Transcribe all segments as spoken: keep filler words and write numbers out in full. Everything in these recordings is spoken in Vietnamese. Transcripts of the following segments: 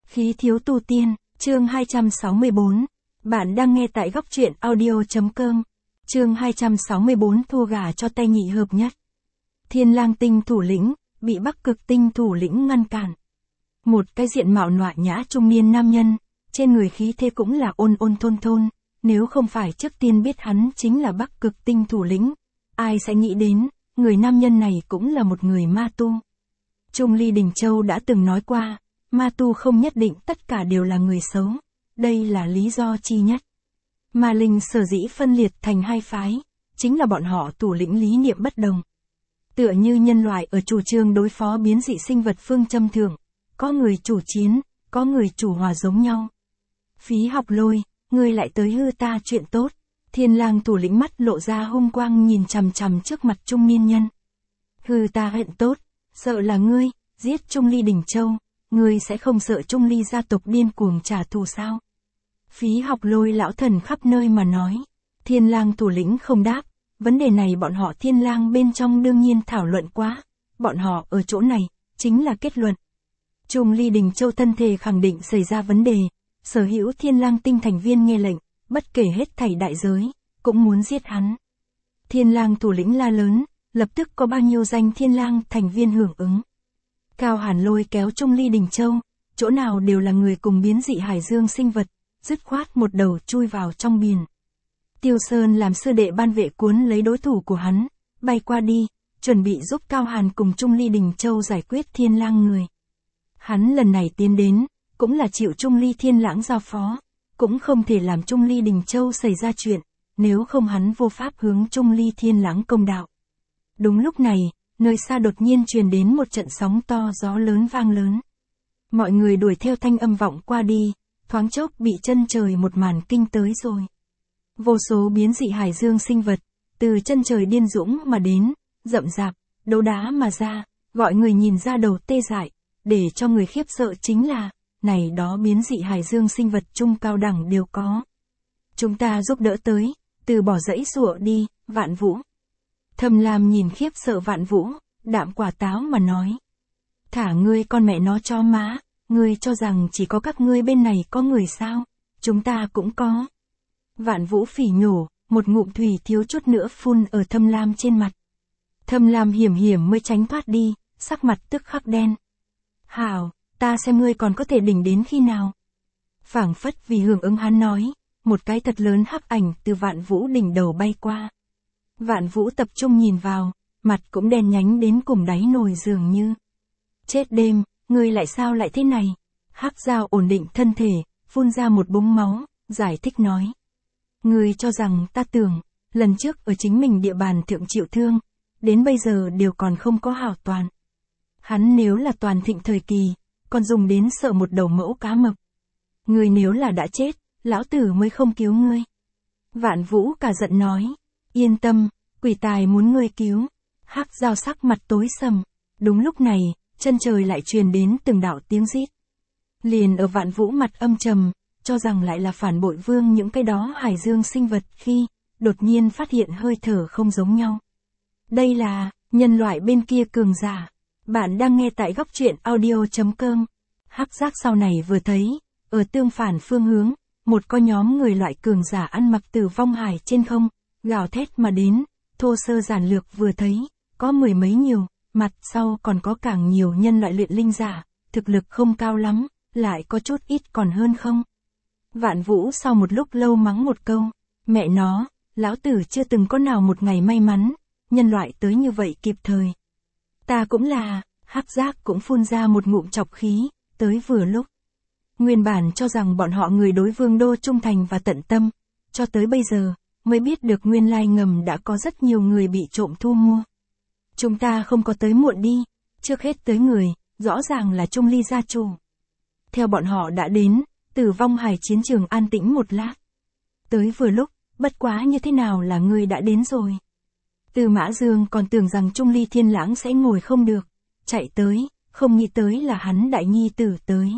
Khí thiếu tu tiên, chương hai trăm sáu mươi bốn. Bạn đang nghe tại góc truyện audio.com. Chương hai trăm sáu mươi bốn thua gà cho tay nhị hợp nhất. Thiên Lang tinh thủ lĩnh, bị Bắc Cực tinh thủ lĩnh ngăn cản. Một cái diện mạo nọa nhã trung niên nam nhân, trên người khí thế cũng là ôn ôn thôn thôn, nếu không phải trước tiên biết hắn chính là Bắc Cực tinh thủ lĩnh, ai sẽ nghĩ đến, người nam nhân này cũng là một người ma tu. Trung Ly Đình Châu đã từng nói qua, ma tu không nhất định tất cả đều là người xấu, đây là lý do chi nhất. Ma linh sở dĩ phân liệt thành hai phái, chính là bọn họ thủ lĩnh lý niệm bất đồng. Tựa như nhân loại ở chủ trương đối phó biến dị sinh vật phương châm thượng, có người chủ chiến, có người chủ hòa giống nhau. Phí Học Lôi, ngươi lại tới hư ta chuyện tốt. Thiên Lang thủ lĩnh mắt lộ ra hung quang nhìn chằm chằm trước mặt trung niên nhân. Hư ta hận tốt, sợ là ngươi, giết Trung Ly Đình Châu, ngươi sẽ không sợ Trung Ly gia tộc điên cuồng trả thù sao? Phí Học Lôi lão thần khắp nơi mà nói. Thiên Lang thủ lĩnh không đáp, vấn đề này bọn họ Thiên Lang bên trong đương nhiên thảo luận quá, bọn họ ở chỗ này, chính là kết luận. Trung Ly Đình Châu thân thể khẳng định xảy ra vấn đề, sở hữu Thiên Lang tinh thành viên nghe lệnh, bất kể hết thảy đại giới, cũng muốn giết hắn. Thiên Lang thủ lĩnh la lớn, lập tức có bao nhiêu danh Thiên Lang thành viên hưởng ứng. Cao Hàn Lôi kéo Trung Ly Đình Châu, chỗ nào đều là người cùng biến dị hải dương sinh vật, dứt khoát một đầu chui vào trong biển. Tiêu Sơn làm sư đệ ban vệ cuốn lấy đối thủ của hắn, bay qua đi, chuẩn bị giúp Cao Hàn cùng Trung Ly Đình Châu giải quyết Thiên Lang người. Hắn lần này tiến đến, cũng là chịu Trung Ly Thiên Lãng giao phó, cũng không thể làm Trung Ly Đình Châu xảy ra chuyện, nếu không hắn vô pháp hướng Trung Ly Thiên Lãng công đạo. Đúng lúc này, nơi xa đột nhiên truyền đến một trận sóng to gió lớn vang lớn. Mọi người đuổi theo thanh âm vọng qua đi, thoáng chốc bị chân trời một màn kinh tới rồi. Vô số biến dị hải dương sinh vật, từ chân trời điên dũng mà đến, rậm rạp, đấu đá mà ra, gọi người nhìn ra đầu tê dại, để cho người khiếp sợ chính là, này đó biến dị hải dương sinh vật trung cao đẳng đều có. Chúng ta giúp đỡ tới, từ bỏ dãy sụa đi, Vạn Vũ. Thầm Lam nhìn khiếp sợ Vạn Vũ, đạm quả táo mà nói. Thả ngươi con mẹ nó cho má, ngươi cho rằng chỉ có các ngươi bên này có người sao, chúng ta cũng có. Vạn Vũ phỉ nhổ, một ngụm thủy thiếu chút nữa phun ở Thâm Lam trên mặt. Thâm Lam hiểm hiểm mới tránh thoát đi, sắc mặt tức khắc đen. Hảo, ta xem ngươi còn có thể đỉnh đến khi nào. Phảng phất vì hưởng ứng hắn nói, một cái thật lớn hắc ảnh từ Vạn Vũ đỉnh đầu bay qua. Vạn Vũ tập trung nhìn vào, mặt cũng đen nhánh đến cùng đáy nồi dường như. Chết đêm, ngươi lại sao lại thế này? Hắc Dao ổn định thân thể, phun ra một búng máu, giải thích nói. Ngươi cho rằng ta tưởng, lần trước ở chính mình địa bàn thượng chịu thương, đến bây giờ đều còn không có hảo toàn. Hắn nếu là toàn thịnh thời kỳ, còn dùng đến sợ một đầu mẫu cá mập. Ngươi nếu là đã chết, lão tử mới không cứu ngươi. Vạn Vũ cả giận nói, yên tâm, quỷ tài muốn ngươi cứu. Hắc Dao sắc mặt tối sầm, đúng lúc này, chân trời lại truyền đến từng đạo tiếng rít. Liền ở Vạn Vũ mặt âm trầm, cho rằng lại là phản bội vương những cái đó hải dương sinh vật khi, đột nhiên phát hiện hơi thở không giống nhau. Đây là, nhân loại bên kia cường giả. Bạn đang nghe tại góc truyện audio.com. Hắc Giác sau này vừa thấy, ở tương phản phương hướng, một có nhóm người loại cường giả ăn mặc từ vong hải trên không, gào thét mà đến, thô sơ giản lược vừa thấy, có mười mấy nhiều, mặt sau còn có càng nhiều nhân loại luyện linh giả, thực lực không cao lắm, lại có chút ít còn hơn không. Vạn Vũ sau một lúc lâu mắng một câu, mẹ nó, lão tử chưa từng có nào một ngày may mắn, nhân loại tới như vậy kịp thời. Ta cũng là, Hắc Giác cũng phun ra một ngụm chọc khí, tới vừa lúc. Nguyên bản cho rằng bọn họ người đối vương đô trung thành và tận tâm, cho tới bây giờ, mới biết được nguyên lai ngầm đã có rất nhiều người bị trộm thu mua. Chúng ta không có tới muộn đi, trước hết tới người, rõ ràng là Trung Ly gia chủ. Theo bọn họ đã đến, từ vong hải chiến trường an tĩnh một lát. Tới vừa lúc, bất quá như thế nào là ngươi đã đến rồi. Từ Mã Dương còn tưởng rằng Trung Ly Thiên Lãng sẽ ngồi không được, chạy tới, không nghĩ tới là hắn đại nhi tử tới.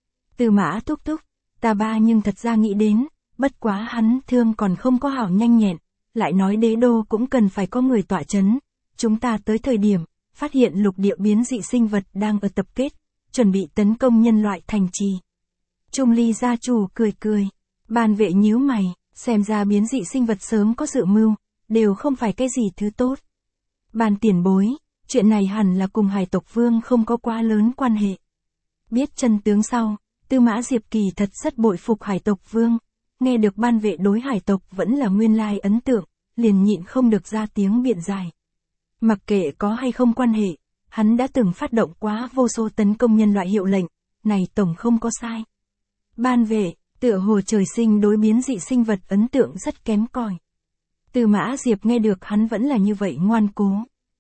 Từ Mã thúc thúc, ta ba nhưng thật ra nghĩ đến, bất quá hắn thương còn không có hảo nhanh nhẹn, lại nói đế đô cũng cần phải có người tọa chấn. Chúng ta tới thời điểm, phát hiện lục địa biến dị sinh vật đang ở tập kết, chuẩn bị tấn công nhân loại thành trì. Trung ly gia chủ cười cười. Ban vệ nhíu mày, xem ra biến dị sinh vật sớm có dự mưu, đều không phải cái gì thứ tốt. Ban tiền bối, chuyện này hẳn là cùng Hải tộc vương không có quá lớn quan hệ. Biết chân tướng sau, Tư Mã Diệp kỳ thật rất bội phục Hải tộc vương, nghe được ban vệ đối Hải tộc vẫn là nguyên lai ấn tượng, liền nhịn không được ra tiếng biện giải. Mặc kệ có hay không quan hệ, hắn đã từng phát động quá vô số tấn công nhân loại hiệu lệnh, này tổng không có sai. Ban vệ, tựa hồ trời sinh đối biến dị sinh vật ấn tượng rất kém cỏi. Tư Mã Diệp nghe được hắn vẫn là như vậy ngoan cố.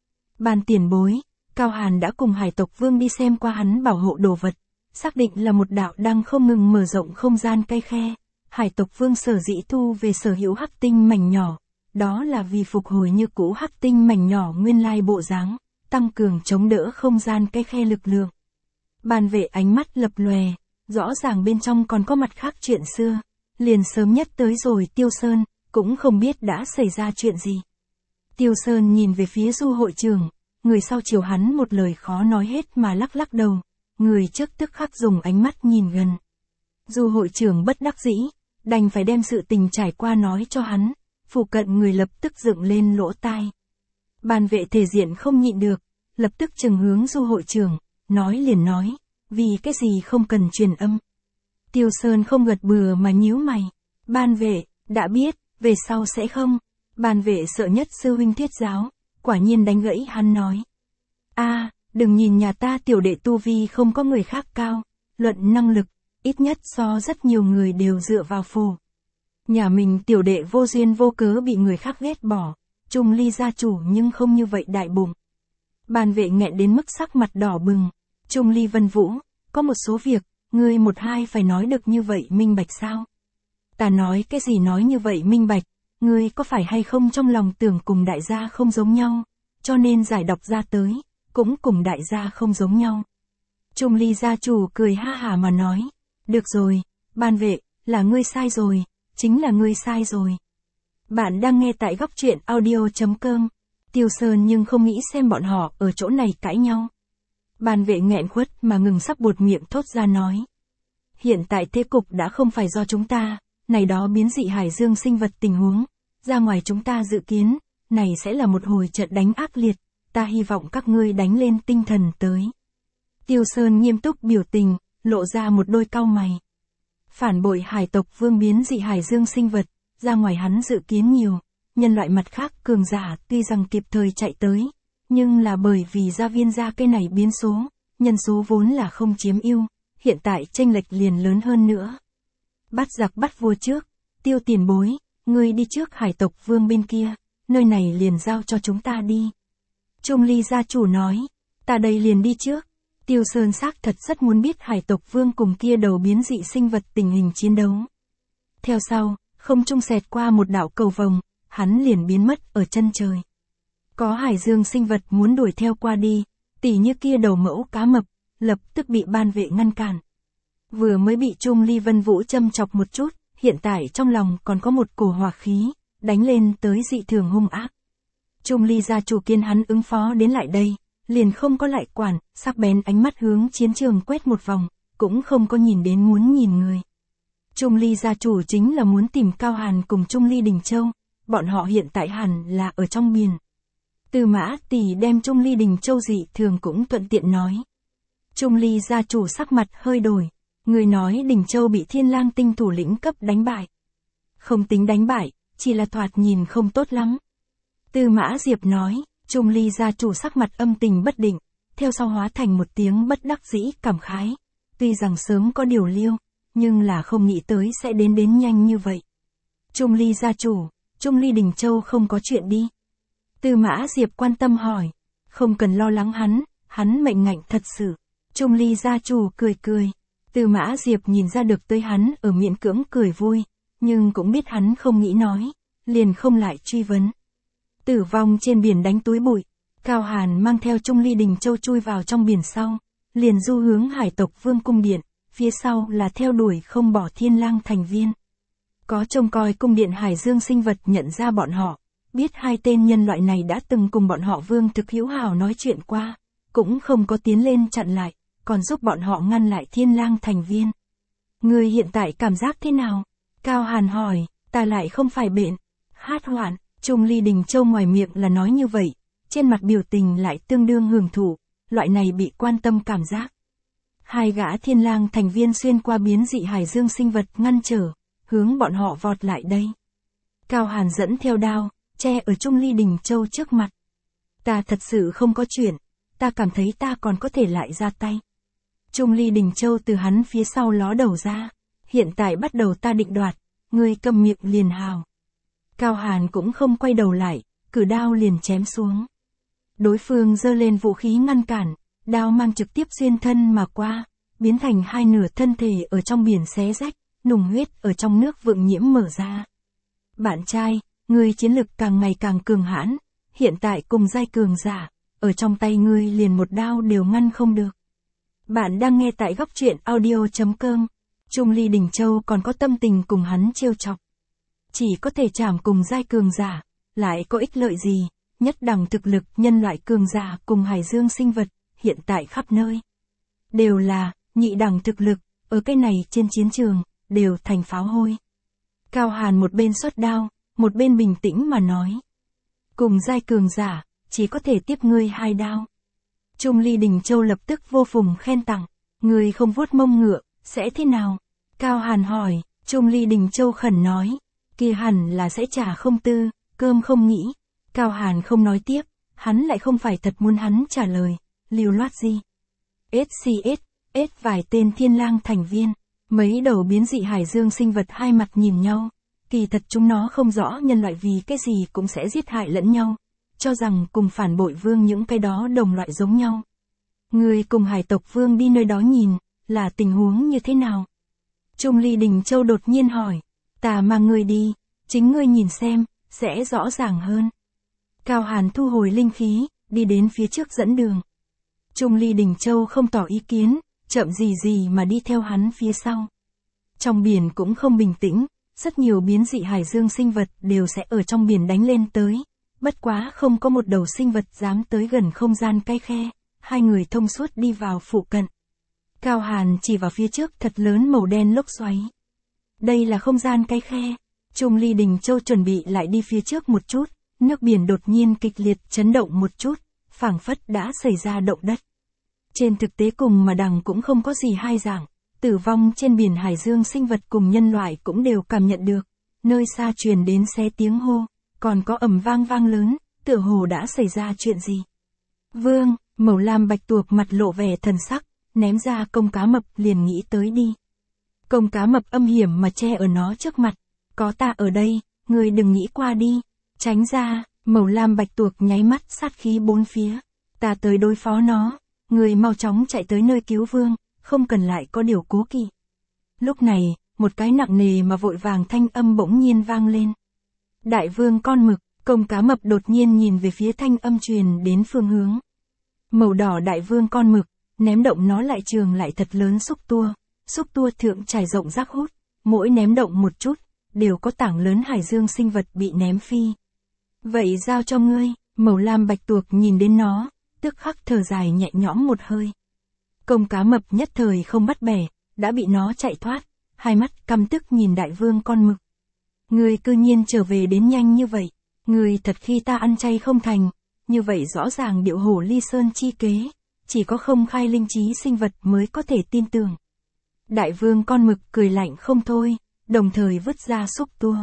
Ban tiền bối, Cao Hàn đã cùng Hải tộc vương đi xem qua hắn bảo hộ đồ vật, xác định là một đạo đang không ngừng mở rộng không gian cây khe. Hải tộc vương sở dĩ thu về sở hữu hắc tinh mảnh nhỏ, đó là vì phục hồi như cũ hắc tinh mảnh nhỏ nguyên lai bộ dáng, tăng cường chống đỡ không gian cây khe lực lượng. Ban vệ ánh mắt lập lòe, rõ ràng bên trong còn có mặt khác chuyện xưa, liền sớm nhất tới rồi Tiêu Sơn, cũng không biết đã xảy ra chuyện gì. Tiêu Sơn nhìn về phía Du hội trưởng, người sau chiều hắn một lời khó nói hết mà lắc lắc đầu, người trước tức khắc dùng ánh mắt nhìn gần. Du hội trưởng bất đắc dĩ, đành phải đem sự tình trải qua nói cho hắn, phụ cận người lập tức dựng lên lỗ tai. Ban vệ thể diện không nhịn được, lập tức chừng hướng Du hội trưởng, nói liền nói, vì cái gì không cần truyền âm. Tiêu Sơn không gật bừa mà nhíu mày, ban vệ, đã biết, về sau sẽ không. Ban vệ sợ nhất sư huynh thuyết giáo, quả nhiên đánh gãy hắn nói. A, đừng nhìn nhà ta tiểu đệ tu vi không có người khác cao, luận năng lực, ít nhất so rất nhiều người đều dựa vào phù. Nhà mình tiểu đệ vô duyên vô cớ bị người khác ghét bỏ, Trung ly gia chủ nhưng không như vậy đại bụng. Ban vệ nghẹn đến mức sắc mặt đỏ bừng, Trung ly Vân Vũ, có một số việc, ngươi một hai phải nói được như vậy minh bạch sao? Ta nói cái gì nói như vậy minh bạch, ngươi có phải hay không trong lòng tưởng cùng đại gia không giống nhau, cho nên giải đọc ra tới, cũng cùng đại gia không giống nhau. Trung ly gia chủ cười ha hả mà nói, được rồi, ban vệ, là ngươi sai rồi, chính là ngươi sai rồi. Bạn đang nghe tại góc truyện audio chấm com. Tiêu Sơn nhưng không nghĩ xem bọn họ ở chỗ này cãi nhau. Ban vệ nghẹn khuất mà ngừng sắp buột miệng thốt ra nói. Hiện tại thế cục đã không phải do chúng ta, này đó biến dị hải dương sinh vật tình huống, ra ngoài chúng ta dự kiến, này sẽ là một hồi trận đánh ác liệt, ta hy vọng các ngươi đánh lên tinh thần tới. Tiêu Sơn nghiêm túc biểu tình, lộ ra một đôi cau mày. Phản bội hải tộc vương biến dị hải dương sinh vật, ra ngoài hắn dự kiến nhiều, nhân loại mặt khác cường giả tuy rằng kịp thời chạy tới, nhưng là bởi vì gia viên gia cây này biến số, nhân số vốn là không chiếm ưu, hiện tại chênh lệch liền lớn hơn nữa. Bắt giặc bắt vua trước, Tiêu tiền bối, ngươi đi trước hải tộc vương bên kia, nơi này liền giao cho chúng ta đi. Trung ly gia chủ nói, ta đây liền đi trước. Tiêu Sơn xác thật rất muốn biết hải tộc vương cùng kia đầu biến dị sinh vật tình hình chiến đấu. Theo sau, không trung xẹt qua một đạo cầu vồng, hắn liền biến mất ở chân trời. Có hải dương sinh vật muốn đuổi theo qua đi, tỉ như kia đầu mẫu cá mập, lập tức bị ban vệ ngăn cản. Vừa mới bị Trung ly Vân Vũ châm chọc một chút, hiện tại trong lòng còn có một cổ hỏa khí, đánh lên tới dị thường hung ác. Trung ly gia chủ kiên hắn ứng phó đến lại đây, liền không có lại quản, sắc bén ánh mắt hướng chiến trường quét một vòng, cũng không có nhìn đến muốn nhìn người. Trung ly gia chủ chính là muốn tìm Cao Hàn cùng Trung ly Đình Châu, bọn họ hiện tại hẳn là ở trong biển. Tư Mã tỷ đem Trung ly Đình Châu dị thường cũng thuận tiện nói. Trung ly gia chủ sắc mặt hơi đổi, người nói Đình Châu bị Thiên Lang tinh thủ lĩnh cấp đánh bại. Không tính đánh bại, chỉ là thoạt nhìn không tốt lắm. Tư Mã Diệp nói. Trung ly gia chủ sắc mặt âm tình bất định, theo sau hóa thành một tiếng bất đắc dĩ cảm khái. Tuy rằng sớm có điều liêu, nhưng là không nghĩ tới sẽ đến đến nhanh như vậy. Trung ly gia chủ, Trung ly Đình Châu không có chuyện đi. Tư Mã Diệp quan tâm hỏi, không cần lo lắng hắn, hắn mệnh ngạnh thật sự. Trung ly gia chủ cười cười. Tư Mã Diệp nhìn ra được tới hắn ở miễn cưỡng cười vui, nhưng cũng biết hắn không nghĩ nói, liền không lại truy vấn. Tử vong trên biển đánh túi bụi, Cao Hàn mang theo Trung ly Đình Châu chui vào trong biển sau, liền du hướng hải tộc vương cung điện, phía sau là theo đuổi không bỏ Thiên Lang thành viên. Có trông coi cung điện hải dương sinh vật nhận ra bọn họ, biết hai tên nhân loại này đã từng cùng bọn họ vương thực hữu hảo nói chuyện qua, cũng không có tiến lên chặn lại, còn giúp bọn họ ngăn lại Thiên Lang thành viên. Ngươi hiện tại cảm giác thế nào? Cao Hàn hỏi, ta lại không phải bệnh. Hát hoạn, Trung Ly Đình Châu ngoài miệng là nói như vậy, trên mặt biểu tình lại tương đương hưởng thụ, loại này bị quan tâm cảm giác. Hai gã thiên lang thành viên xuyên qua biến dị hải dương sinh vật ngăn trở, hướng bọn họ vọt lại đây. Cao Hàn dẫn theo đao, che ở Trung Ly Đình Châu trước mặt. Ta thật sự không có chuyện, ta cảm thấy ta còn có thể lại ra tay. Trung Ly Đình Châu từ hắn phía sau ló đầu ra, hiện tại bắt đầu ta định đoạt, ngươi cầm miệng liền hào. Cao Hàn cũng không quay đầu lại, cử đao liền chém xuống. Đối phương giơ lên vũ khí ngăn cản, đao mang trực tiếp xuyên thân mà qua, biến thành hai nửa thân thể ở trong biển xé rách, nùng huyết ở trong nước vượng nhiễm mở ra. Bạn trai, ngươi chiến lực càng ngày càng cường hãn, hiện tại cùng giai cường giả, ở trong tay ngươi liền một đao đều ngăn không được. Bạn đang nghe tại góc truyện audio.com, Trung Ly Đình Châu còn có tâm tình cùng hắn trêu chọc. Chỉ có thể chảm cùng giai cường giả, lại có ích lợi gì, nhất đẳng thực lực nhân loại cường giả cùng hải dương sinh vật, hiện tại khắp nơi. Đều là, nhị đẳng thực lực, ở cái này trên chiến trường, đều thành pháo hôi. Cao Hàn một bên xuất đao, một bên bình tĩnh mà nói. Cùng giai cường giả, chỉ có thể tiếp ngươi hai đao. Trung Ly Đình Châu lập tức vô phùng khen tặng, ngươi không vuốt mông ngựa, sẽ thế nào? Cao Hàn hỏi, Trung Ly Đình Châu khẩn nói, kia hẳn là sẽ trả không tư, cơm không nghĩ. Cao Hàn không nói tiếp, hắn lại không phải thật muốn hắn trả lời, lưu loát gì. ét xê ét, S vài tên thiên lang thành viên, mấy đầu biến dị hải dương sinh vật hai mặt nhìn nhau, kỳ thật chúng nó không rõ nhân loại vì cái gì cũng sẽ giết hại lẫn nhau, cho rằng cùng phản bội vương những cái đó đồng loại giống nhau. Người cùng hải tộc vương đi nơi đó nhìn, là tình huống như thế nào? Trung Ly Đình Châu đột nhiên hỏi, ta mang ngươi đi, chính ngươi nhìn xem, sẽ rõ ràng hơn. Cao Hàn thu hồi linh khí, đi đến phía trước dẫn đường. Trung Ly Đình Châu không tỏ ý kiến, chậm gì gì mà đi theo hắn phía sau. Trong biển cũng không bình tĩnh, rất nhiều biến dị hải dương sinh vật đều sẽ ở trong biển đánh lên tới. Bất quá không có một đầu sinh vật dám tới gần không gian cái khe, hai người thông suốt đi vào phụ cận. Cao Hàn chỉ vào phía trước thật lớn màu đen lốc xoáy. Đây là không gian cái khe. Trung Ly Đình Châu chuẩn bị lại đi phía trước một chút, nước biển đột nhiên kịch liệt chấn động một chút, phảng phất đã xảy ra động đất. Trên thực tế cùng mà đằng cũng không có gì hai dạng, tử vong trên biển hải dương sinh vật cùng nhân loại cũng đều cảm nhận được, nơi xa truyền đến xé tiếng hô, còn có ầm vang vang lớn, tựa hồ đã xảy ra chuyện gì. Vương, màu lam bạch tuộc mặt lộ vẻ thần sắc, ném ra công cá mập liền nghĩ tới đi. Công cá mập âm hiểm mà che ở nó trước mặt, có ta ở đây, ngươi đừng nghĩ qua đi, tránh ra, màu lam bạch tuộc nháy mắt sát khí bốn phía, ta tới đối phó nó. Người mau chóng chạy tới nơi cứu vương, không cần lại có điều cố kỵ. Lúc này, một cái nặng nề mà vội vàng thanh âm bỗng nhiên vang lên. Đại vương con mực, công cá mập đột nhiên nhìn về phía thanh âm truyền đến phương hướng. Màu đỏ đại vương con mực, ném động nó lại trường lại thật lớn xúc tua, xúc tua thượng trải rộng rác hút, mỗi ném động một chút, đều có tảng lớn hải dương sinh vật bị ném phi. Vậy giao cho ngươi, màu lam bạch tuộc nhìn đến nó. Tức khắc thở dài nhẹ nhõm một hơi. Công cá mập nhất thời không bắt bẻ, đã bị nó chạy thoát, hai mắt căm tức nhìn đại vương con mực. Ngươi cư nhiên trở về đến nhanh như vậy, ngươi thật khi ta ăn chay không thành, như vậy rõ ràng điệu hổ ly sơn chi kế, chỉ có không khai linh trí sinh vật mới có thể tin tưởng. Đại vương con mực cười lạnh không thôi, đồng thời vứt ra xúc tua.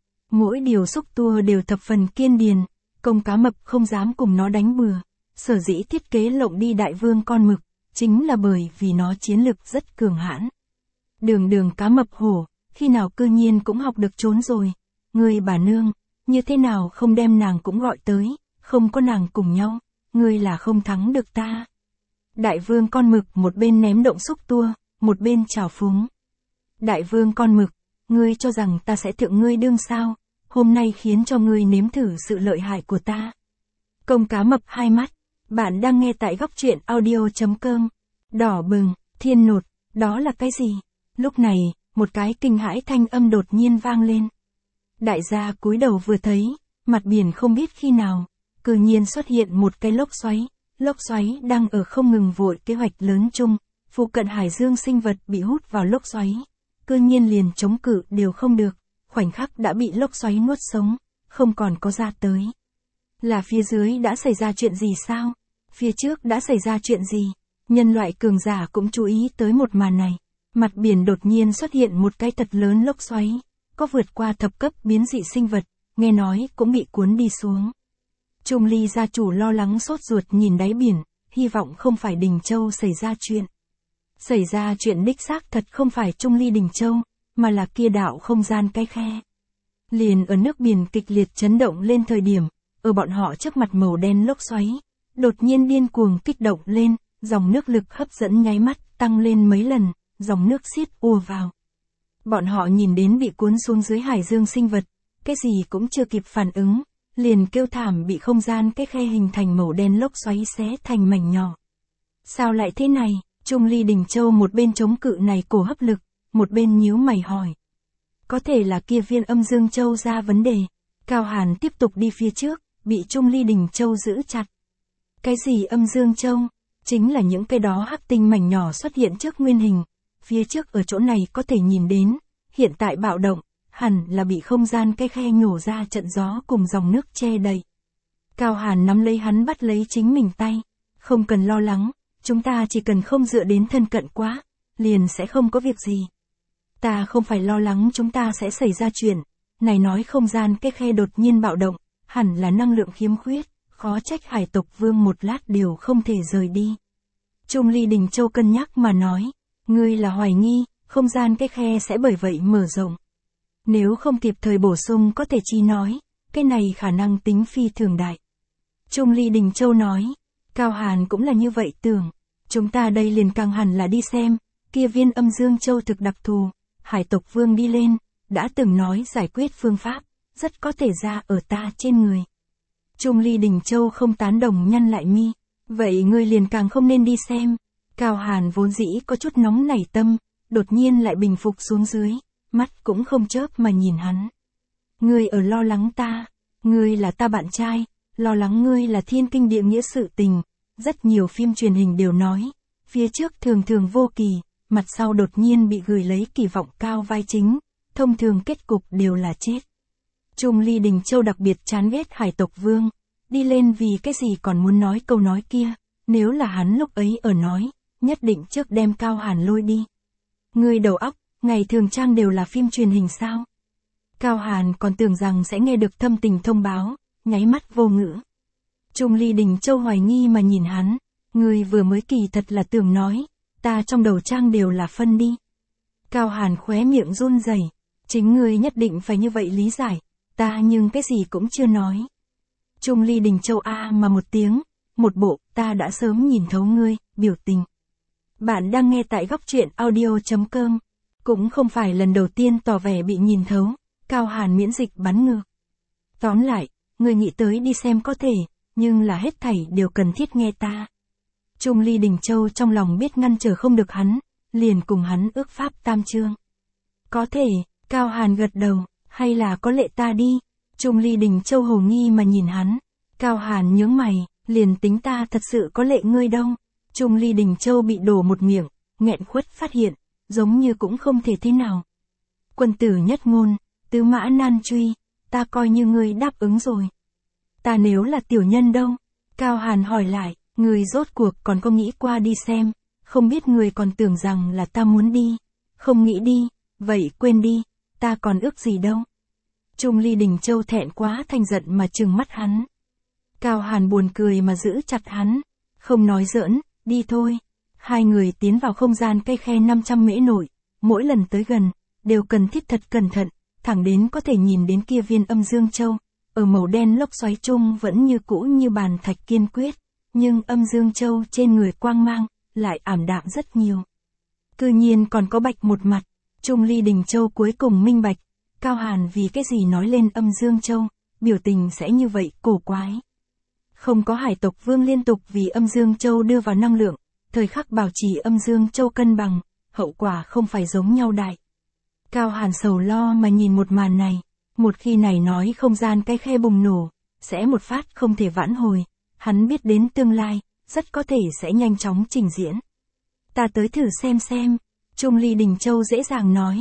Mỗi điều xúc tua đều thập phần kiên điền, công cá mập không dám cùng nó đánh bừa. Sở dĩ thiết kế lộng đi đại vương con mực, chính là bởi vì nó chiến lực rất cường hãn. Đường đường cá mập hổ, khi nào cư nhiên cũng học được trốn rồi. Ngươi bà nương, như thế nào không đem nàng cũng gọi tới, không có nàng cùng nhau, ngươi là không thắng được ta. Đại vương con mực một bên ném động xúc tua, một bên trào phúng. Đại vương con mực, ngươi cho rằng ta sẽ thượng ngươi đương sao, hôm nay khiến cho ngươi nếm thử sự lợi hại của ta. Công cá mập hai mắt. Bạn đang nghe tại góc truyện audio.com. Đỏ bừng, thiên nột, đó là cái gì? Lúc này, một cái kinh hãi thanh âm đột nhiên vang lên. Đại gia cúi đầu vừa thấy, mặt biển không biết khi nào, cư nhiên xuất hiện một cái lốc xoáy. Lốc xoáy đang ở không ngừng vội kế hoạch lớn chung, phụ cận hải dương sinh vật bị hút vào lốc xoáy. cư nhiên liền chống cự đều không được, khoảnh khắc đã bị lốc xoáy nuốt sống, không còn có ra tới. Là phía dưới đã xảy ra chuyện gì sao? Phía trước đã xảy ra chuyện gì? Nhân loại cường giả cũng chú ý tới một màn này. Mặt biển đột nhiên xuất hiện một cái thật lớn lốc xoáy, có vượt qua thập cấp biến dị sinh vật, nghe nói cũng bị cuốn đi xuống. Trung Ly gia chủ lo lắng sốt ruột nhìn đáy biển, hy vọng không phải Đình Châu xảy ra chuyện. Xảy ra chuyện đích xác thật không phải Trung Ly Đình Châu, mà là kia đạo không gian cái khe. Liền ở nước biển kịch liệt chấn động lên thời điểm, ở bọn họ trước mặt màu đen lốc xoáy, đột nhiên điên cuồng kích động lên, dòng nước lực hấp dẫn nháy mắt tăng lên mấy lần, dòng nước xiết ùa vào. Bọn họ nhìn đến bị cuốn xuống dưới hải dương sinh vật, cái gì cũng chưa kịp phản ứng, liền kêu thảm bị không gian cái khe hình thành màu đen lốc xoáy xé thành mảnh nhỏ. Sao lại thế này? Trung Ly Đình Châu một bên chống cự này cổ hấp lực, một bên nhíu mày hỏi. Có thể là kia viên âm dương châu ra vấn đề. Cao Hàn tiếp tục đi phía trước, bị Trung Ly Đình Châu giữ chặt. Cái gì âm dương châu? Chính là những cái đó hắc tinh mảnh nhỏ xuất hiện trước nguyên hình. Phía trước ở chỗ này có thể nhìn đến, hiện tại bạo động, hẳn là bị không gian cái khe nhổ ra trận gió cùng dòng nước che đầy. Cao Hàn nắm lấy hắn bắt lấy chính mình tay. Không cần lo lắng, chúng ta chỉ cần không dựa đến thân cận quá, liền sẽ không có việc gì. Ta không phải lo lắng chúng ta sẽ xảy ra chuyện, này nói không gian cái khe đột nhiên bạo động, hẳn là năng lượng khiếm khuyết, khó trách hải tộc vương một lát đều không thể rời đi. Trung Ly Đình Châu cân nhắc mà nói, ngươi là hoài nghi, không gian cái khe sẽ bởi vậy mở rộng. Nếu không kịp thời bổ sung có thể chi nói, cái này khả năng tính phi thường đại. Trung Ly Đình Châu nói, Cao Hàn cũng là như vậy tưởng, chúng ta đây liền càng hẳn là đi xem, kia viên âm dương châu thực đặc thù, hải tộc vương đi lên, đã từng nói giải quyết phương pháp, rất có thể ra ở ta trên người. Trung Ly Đình Châu không tán đồng nhăn lại mi, vậy ngươi liền càng không nên đi xem. Cao Hàn vốn dĩ có chút nóng nảy tâm, đột nhiên lại bình phục xuống dưới, mắt cũng không chớp mà nhìn hắn. Ngươi ở lo lắng ta, ngươi là ta bạn trai, lo lắng ngươi là thiên kinh địa nghĩa sự tình, rất nhiều phim truyền hình đều nói, phía trước thường thường vô kỳ, mặt sau đột nhiên bị gửi lấy kỳ vọng cao vai chính, thông thường kết cục đều là chết. Trung Ly Đình Châu đặc biệt chán ghét hải tộc vương, đi lên vì cái gì còn muốn nói câu nói kia, nếu là hắn lúc ấy ở nói, nhất định trước đem Cao Hàn lôi đi. Ngươi đầu óc, ngày thường trang đều là phim truyền hình sao? Cao Hàn còn tưởng rằng sẽ nghe được thâm tình thông báo, nháy mắt vô ngữ. Trung Ly Đình Châu hoài nghi mà nhìn hắn, ngươi vừa mới kỳ thật là tưởng nói, ta trong đầu trang đều là phân đi. Cao Hàn khóe miệng run rẩy, chính ngươi nhất định phải như vậy lý giải, ta nhưng cái gì cũng chưa nói. Trung Ly Đình Châu a mà một tiếng, một bộ, ta đã sớm nhìn thấu ngươi, biểu tình. Bạn đang nghe tại góc truyện audio chấm com, cũng không phải lần đầu tiên tỏ vẻ bị nhìn thấu, Cao Hàn miễn dịch bắn ngược. Tóm lại, ngươi nghĩ tới đi xem có thể, nhưng là hết thảy đều cần thiết nghe ta. Trung Ly Đình Châu trong lòng biết ngăn trở không được hắn, liền cùng hắn ước pháp tam chương. Có thể, Cao Hàn gật đầu, hay là có lệ ta đi. Trung Ly Đình Châu hồ nghi mà nhìn hắn. Cao Hàn nhướng mày, liền tính ta thật sự có lệ ngươi đâu. Trung Ly Đình Châu bị đổ một miệng, nghẹn khuất phát hiện, giống như cũng không thể thế nào. Quân tử nhất ngôn, tứ mã nan truy, ta coi như ngươi đáp ứng rồi. Ta nếu là tiểu nhân đâu? Cao Hàn hỏi lại, người rốt cuộc còn có nghĩ qua đi xem, không biết người còn tưởng rằng là ta muốn đi. Không nghĩ đi, vậy quên đi, ta còn ước gì đâu. Trung Ly Đình Châu thẹn quá thành giận mà trừng mắt hắn. Cao Hàn buồn cười mà giữ chặt hắn, không nói giỡn, đi thôi. Hai người tiến vào không gian cây khe năm trăm mễ nội, mỗi lần tới gần, đều cần thiết thật cẩn thận, thẳng đến có thể nhìn đến kia viên âm dương châu, ở màu đen lốc xoáy chung vẫn như cũ như bàn thạch kiên quyết, nhưng âm dương châu trên người quang mang, lại ảm đạm rất nhiều. Cư nhiên còn có bạch một mặt, Trung Ly Đình Châu cuối cùng minh bạch, Cao Hàn vì cái gì nói lên âm dương châu, biểu tình sẽ như vậy cổ quái. Không có hải tộc vương liên tục vì âm dương châu đưa vào năng lượng, thời khắc bảo trì âm dương châu cân bằng, hậu quả không phải giống nhau đại. Cao Hàn sầu lo mà nhìn một màn này, một khi này nói không gian cái khe bùng nổ, sẽ một phát không thể vãn hồi, hắn biết đến tương lai, rất có thể sẽ nhanh chóng trình diễn. Ta tới thử xem xem, Trung Ly Đình Châu dễ dàng nói,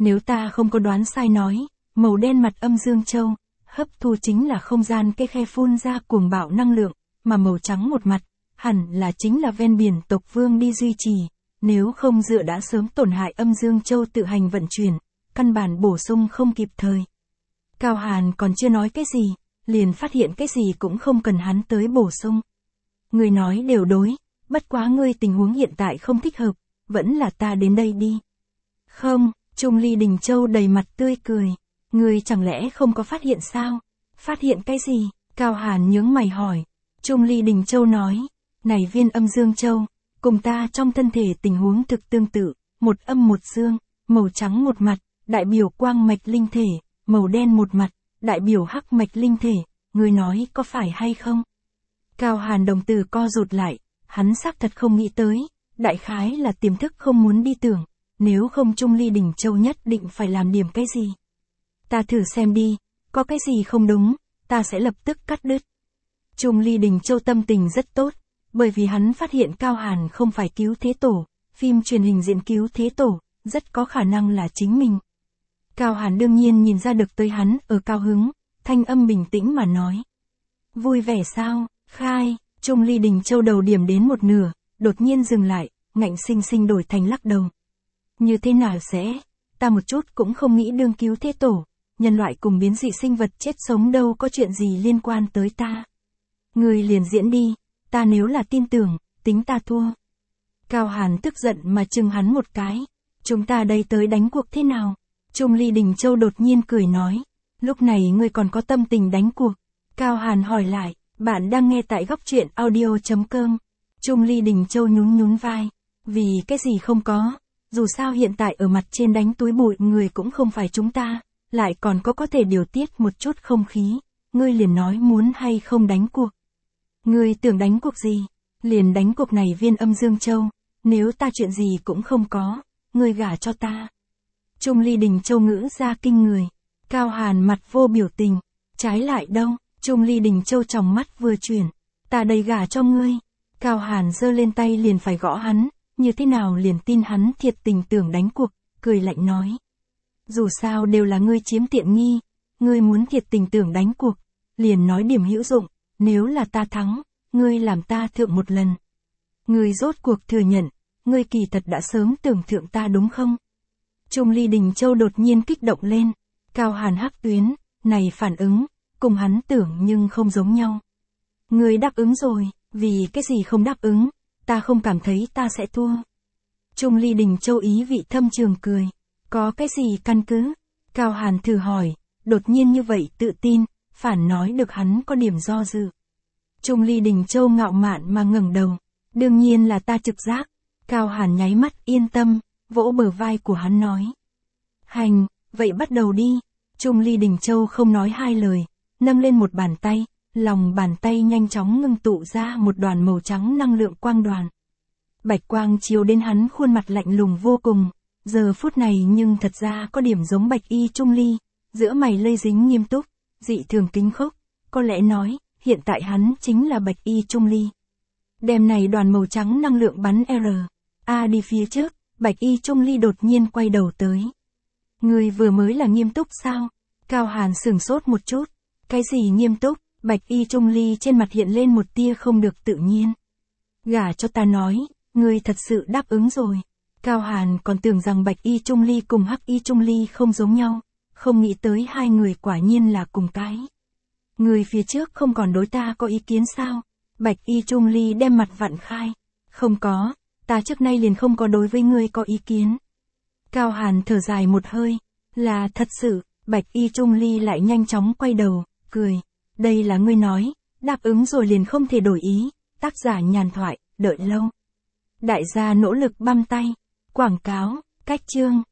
Nếu ta không có đoán sai nói, màu đen mặt âm dương châu, hấp thu chính là không gian cái khe phun ra cuồng bạo năng lượng, mà màu trắng một mặt, hẳn là chính là ven biển tộc vương đi duy trì, nếu không dựa đã sớm tổn hại âm dương châu tự hành vận chuyển, căn bản bổ sung không kịp thời. Cao Hàn còn chưa nói cái gì, liền phát hiện cái gì cũng không cần hắn tới bổ sung. Người nói đều đối, bất quá ngươi tình huống hiện tại không thích hợp, vẫn là ta đến đây đi. Không, Trung Ly Đình Châu đầy mặt tươi cười, ngươi chẳng lẽ không có phát hiện sao? Phát hiện cái gì? Cao Hàn nhướng mày hỏi. Trung Ly Đình Châu nói, này viên âm dương châu, cùng ta trong thân thể tình huống thực tương tự, một âm một dương, màu trắng một mặt, đại biểu quang mạch linh thể, màu đen một mặt, đại biểu hắc mạch linh thể, ngươi nói có phải hay không? Cao Hàn đồng tử co rụt lại, hắn xác thật không nghĩ tới, đại khái là tiềm thức không muốn đi tưởng, nếu không Trung Ly Đình Châu nhất định phải làm điểm cái gì. Ta thử xem đi, có cái gì không đúng, ta sẽ lập tức cắt đứt. Trung Ly Đình Châu tâm tình rất tốt, bởi vì hắn phát hiện Cao Hàn không phải cứu thế tổ, phim truyền hình diễn cứu thế tổ, rất có khả năng là chính mình. Cao Hàn đương nhiên nhìn ra được tới hắn ở cao hứng, thanh âm bình tĩnh mà nói. Vui vẻ sao, khai, Trung Ly Đình Châu đầu điểm đến một nửa, đột nhiên dừng lại, ngạnh sinh sinh đổi thành lắc đầu. Như thế nào sẽ, ta một chút cũng không nghĩ đương cứu thế tổ, nhân loại cùng biến dị sinh vật chết sống đâu có chuyện gì liên quan tới ta. Người liền diễn đi, ta nếu là tin tưởng, tính ta thua. Cao Hàn tức giận mà chừng hắn một cái, chúng ta đây tới đánh cuộc thế nào? Trung Ly Đình Châu đột nhiên cười nói, lúc này ngươi còn có tâm tình đánh cuộc. Cao Hàn hỏi lại, bạn đang nghe tại góc truyện audio chấm com. Trung Ly Đình Châu nhún nhún vai, vì cái gì không có, dù sao hiện tại ở mặt trên đánh túi bụi người cũng không phải chúng ta, lại còn có có thể điều tiết một chút không khí, ngươi liền nói muốn hay không đánh cuộc. Ngươi tưởng đánh cuộc gì? Liền đánh cuộc này viên âm dương châu, nếu ta chuyện gì cũng không có, ngươi gả cho ta. Trung Ly Đình Châu ngữ ra kinh người, Cao Hàn mặt vô biểu tình, trái lại đâu, Trung Ly Đình Châu trong mắt vừa chuyển, ta đây gả cho ngươi. Cao Hàn giơ lên tay liền phải gõ hắn, như thế nào liền tin hắn thiệt tình tưởng đánh cuộc, cười lạnh nói. Dù sao đều là ngươi chiếm tiện nghi, ngươi muốn thiệt tình tưởng đánh cuộc, liền nói điểm hữu dụng, nếu là ta thắng, ngươi làm ta thượng một lần. Ngươi rốt cuộc thừa nhận, ngươi kỳ thật đã sớm tưởng thượng ta đúng không? Trung Ly Đình Châu đột nhiên kích động lên, Cao Hàn hắc tuyến, này phản ứng, cùng hắn tưởng nhưng không giống nhau. Ngươi đáp ứng rồi, vì cái gì không đáp ứng, ta không cảm thấy ta sẽ thua. Trung Ly Đình Châu ý vị thâm trường cười, có cái gì căn cứ? Cao Hàn thử hỏi, đột nhiên như vậy tự tin, phản nói được hắn có điểm do dự. Trung Ly Đình Châu ngạo mạn mà ngẩng đầu, đương nhiên là ta trực giác. Cao Hàn nháy mắt yên tâm, vỗ bờ vai của hắn nói. Hành, vậy bắt đầu đi. Trung Ly Đình Châu không nói hai lời, nâng lên một bàn tay, lòng bàn tay nhanh chóng ngưng tụ ra một đoàn màu trắng năng lượng quang đoàn. Bạch quang chiếu đến hắn khuôn mặt lạnh lùng vô cùng, giờ phút này nhưng thật ra có điểm giống Bạch Y Trung Ly, giữa mày lây dính nghiêm túc, dị thường kính khốc, có lẽ nói, hiện tại hắn chính là Bạch Y Trung Ly. Đêm này đoàn màu trắng năng lượng bắn R, A đi phía trước, Bạch Y Trung Ly đột nhiên quay đầu tới. Người vừa mới là nghiêm túc sao? Cao Hàn sửng sốt một chút. Cái gì nghiêm túc? Bạch Y Trung Ly trên mặt hiện lên một tia không được tự nhiên. Gả cho ta nói, ngươi thật sự đáp ứng rồi. Cao Hàn còn tưởng rằng Bạch Y Trung Ly cùng Hắc Y Trung Ly không giống nhau, không nghĩ tới hai người quả nhiên là cùng cái. Người phía trước không còn đối ta có ý kiến sao? Bạch Y Trung Ly đem mặt vặn khai. Không có, ta trước nay liền không có đối với ngươi có ý kiến. Cao Hàn thở dài một hơi, là thật sự. Bạch Y Trung Ly lại nhanh chóng quay đầu, cười. Đây là ngươi nói, đáp ứng rồi liền không thể đổi ý. Tác giả nhàn thoại, đợi lâu. Đại gia nỗ lực băm tay. Quảng cáo, cách chương.